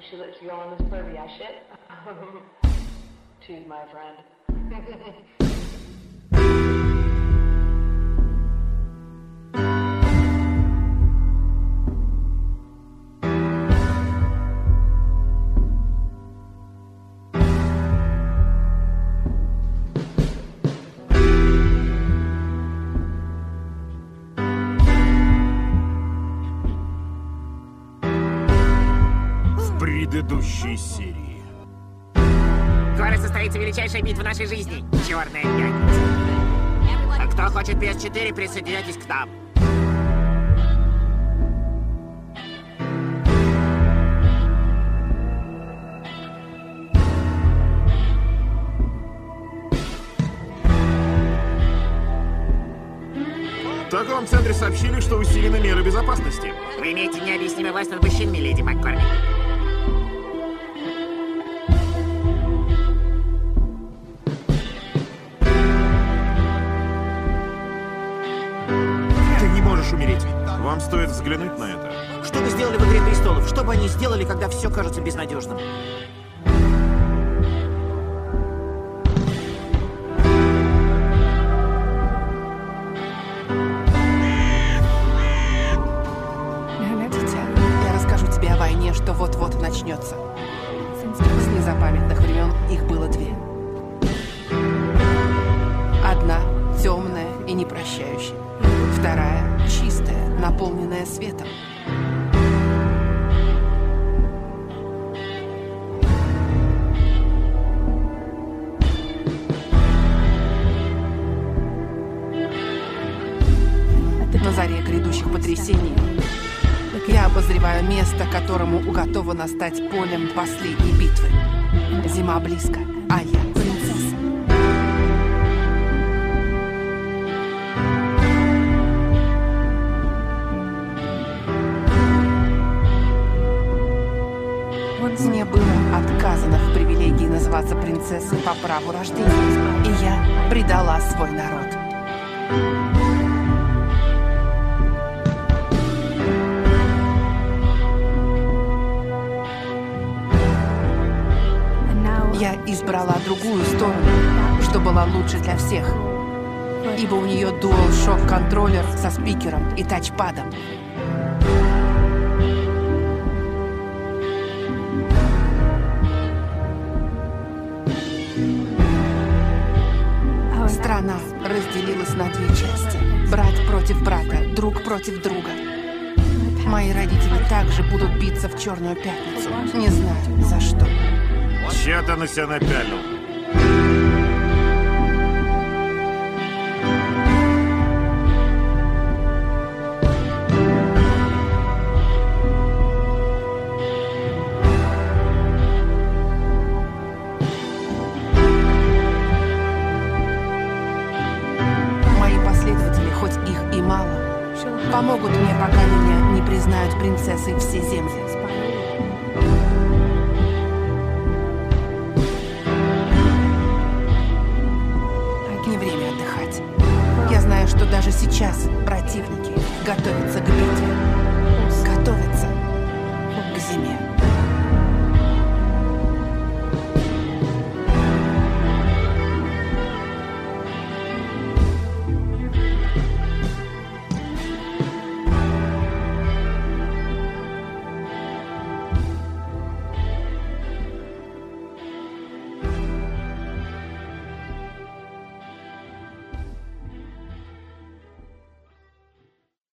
She lets you go on this pervy ass shit. Choose my friend. Предыдущей серии. Скоро состоится величайшая битва нашей жизни — Черная пятница. А кто хочет PS4, присоединяйтесь к нам. В торговом центре сообщили, что усилены меры безопасности. Вы имеете необъяснимый власть над мужчинами, леди МакКорми. Ты не можешь умереть. Вам стоит взглянуть на это. Что бы сделали в «Игре престолов»? Что бы они сделали, когда все кажется безнадежным? Я расскажу тебе о войне, что вот-вот начнется. С незапамятных времен их было две. Одна темная и непрощающая. Вторая чистая, наполненная светом. На заре грядущих потрясений я обозреваю место, которому уготовано стать полем последней битвы. Зима близко, а я принцесса. Мне было отказано в привилегии называться принцессой по праву рождения, и я предала свой народ. Я избрала другую сторону, что была лучше для всех, ибо у нее DualShock-контроллер со спикером и тачпадом. Страна разделилась на две части. Брат против брата, друг против друга. Мои родители также будут биться в Черную пятницу. Не знаю, за что. Чья-то на себя напялил. Мои последователи, хоть их и мало, помогут мне, пока меня не признают принцессой все земли. Не время отдыхать. Я знаю, что даже сейчас противники готовятся к битве. Готовятся.